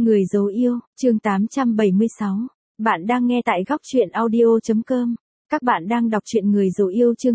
Người dấu yêu, chương 876. Bạn đang nghe tại góc truyện audio.com. Các bạn đang đọc truyện Người dấu yêu chương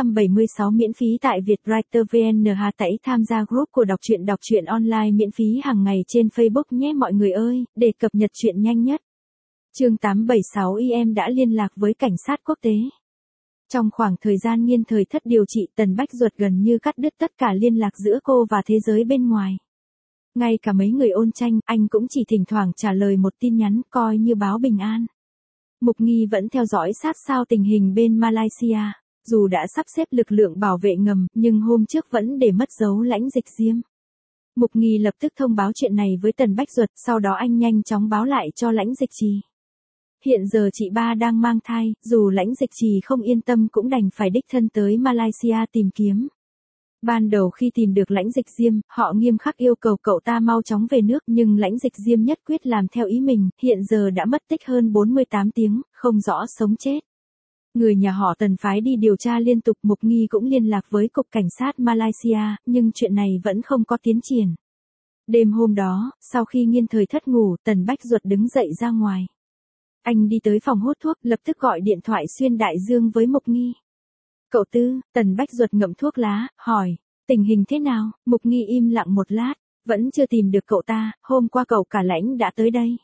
876 miễn phí tại Vietwriter VN. Hãy tham gia group của đọc truyện online miễn phí hàng ngày trên Facebook nhé mọi người ơi, để cập nhật truyện nhanh nhất. Chương 876 em đã liên lạc với cảnh sát quốc tế. Trong khoảng thời gian nghiên thời thất điều trị, Tần Bách Duật gần như cắt đứt tất cả liên lạc giữa cô và thế giới bên ngoài. Ngay cả mấy người ôn tranh, anh cũng chỉ thỉnh thoảng trả lời một tin nhắn coi như báo bình an. Mục Nghi vẫn theo dõi sát sao tình hình bên Malaysia. Dù đã sắp xếp lực lượng bảo vệ ngầm, nhưng hôm trước vẫn để mất dấu Lãnh Dịch Diêm. Mục Nghi lập tức thông báo chuyện này với Tần Bách Duật, sau đó anh nhanh chóng báo lại cho Lãnh Dịch Trì. Hiện giờ chị ba đang mang thai, dù Lãnh Dịch Trì không yên tâm cũng đành phải đích thân tới Malaysia tìm kiếm. Ban đầu khi tìm được Lãnh Dịch Diêm, họ nghiêm khắc yêu cầu cậu ta mau chóng về nước, nhưng Lãnh Dịch Diêm nhất quyết làm theo ý mình, hiện giờ đã mất tích hơn 48 tiếng, không rõ sống chết. Người nhà họ Tần phái đi điều tra liên tục, Mục Nghi cũng liên lạc với cục cảnh sát Malaysia, nhưng chuyện này vẫn không có tiến triển. Đêm hôm đó, sau khi nghiên thời thất ngủ, Tần Bách Duật đứng dậy ra ngoài. Anh đi tới phòng hút thuốc, lập tức gọi điện thoại xuyên đại dương với Mục Nghi. Cậu Tư, Tần Bách Duật ngậm thuốc lá, hỏi, tình hình thế nào? Mục Nghi im lặng một lát, vẫn chưa tìm được cậu ta, hôm qua cậu cả Lãnh đã tới đây.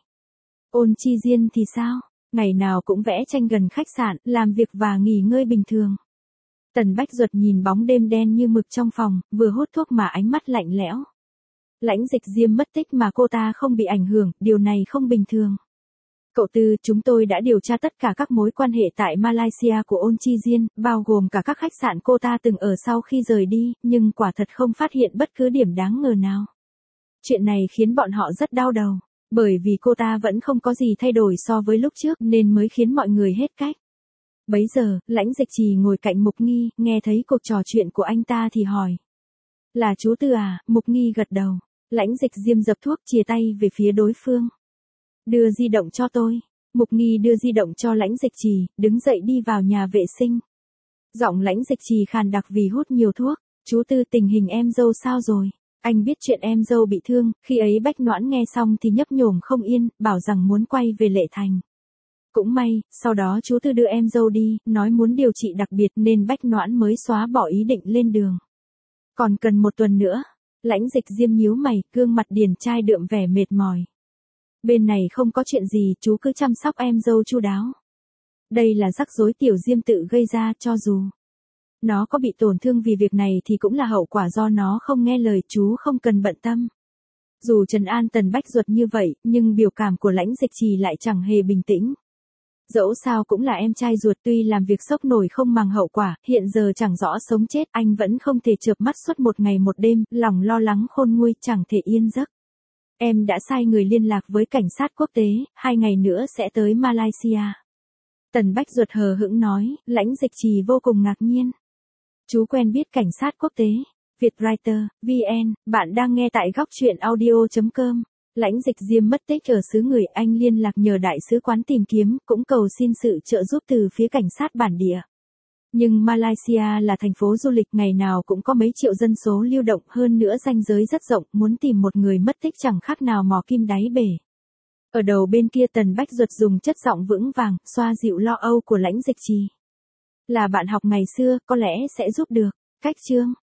Ôn Chi Diên thì sao? Ngày nào cũng vẽ tranh gần khách sạn, làm việc và nghỉ ngơi bình thường. Tần Bách Duật nhìn bóng đêm đen như mực trong phòng, vừa hút thuốc mà ánh mắt lạnh lẽo. Lãnh Dịch Diêm mất tích mà cô ta không bị ảnh hưởng, điều này không bình thường. Cậu Tư, chúng tôi đã điều tra tất cả các mối quan hệ tại Malaysia của Ôn Chi Diên, bao gồm cả các khách sạn cô ta từng ở sau khi rời đi, nhưng quả thật không phát hiện bất cứ điểm đáng ngờ nào. Chuyện này khiến bọn họ rất đau đầu, bởi vì cô ta vẫn không có gì thay đổi so với lúc trước nên mới khiến mọi người hết cách. Bấy giờ, Lãnh Dịch Trì ngồi cạnh Mục Nghi, nghe thấy cuộc trò chuyện của anh ta thì hỏi. Là chú Tư à? Mục Nghi gật đầu. Lãnh Dịch Diêm dập thuốc, chìa tay về phía đối phương. Đưa di động cho tôi. Mục Nghi đưa di động cho Lãnh Dịch Trì, đứng dậy đi vào nhà vệ sinh. Giọng Lãnh Dịch Trì khàn đặc vì hút nhiều thuốc. Chú Tư, tình hình em dâu sao rồi? Anh biết chuyện em dâu bị thương, khi ấy Bách Noãn nghe xong thì nhấp nhổm không yên, bảo rằng muốn quay về Lệ Thành. Cũng may, sau đó chú Tư đưa em dâu đi, nói muốn điều trị đặc biệt nên Bách Noãn mới xóa bỏ ý định lên đường. Còn cần một tuần nữa. Lãnh Dịch Diêm nhíu mày, gương mặt điển trai đượm vẻ mệt mỏi. Bên này không có chuyện gì, chú cứ chăm sóc em dâu chu đáo. Đây là rắc rối Tiểu Diêm tự gây ra, cho dù nó có bị tổn thương vì việc này thì cũng là hậu quả do nó không nghe lời, chú không cần bận tâm. Dù trấn an Tần Bách Duật như vậy, nhưng biểu cảm của Lãnh Dịch Trì lại chẳng hề bình tĩnh. Dẫu sao cũng là em trai ruột, tuy làm việc sốc nổi không màng hậu quả, hiện giờ chẳng rõ sống chết, anh vẫn không thể chợp mắt suốt một ngày một đêm, lòng lo lắng khôn nguôi, chẳng thể yên giấc. Em đã sai người liên lạc với cảnh sát quốc tế, 2 ngày nữa sẽ tới Malaysia. Tần Bách Duật hờ hững nói, Lãnh Dịch Trì vô cùng ngạc nhiên. Chú quen biết cảnh sát quốc tế. Vietwriter, VN, bạn đang nghe tại góc truyện audio.com. Lãnh Dịch Diêm mất tích ở xứ người, anh liên lạc nhờ đại sứ quán tìm kiếm, cũng cầu xin sự trợ giúp từ phía cảnh sát bản địa. Nhưng Malaysia là thành phố du lịch, ngày nào cũng có mấy triệu dân số lưu động, hơn nữa ranh giới rất rộng, muốn tìm một người mất tích chẳng khác nào mò kim đáy bể. Ở đầu bên kia Tần Bách Duật dùng chất giọng vững vàng, xoa dịu lo âu của Lãnh Dịch Trì. Là bạn học ngày xưa, có lẽ sẽ giúp được. Cách chương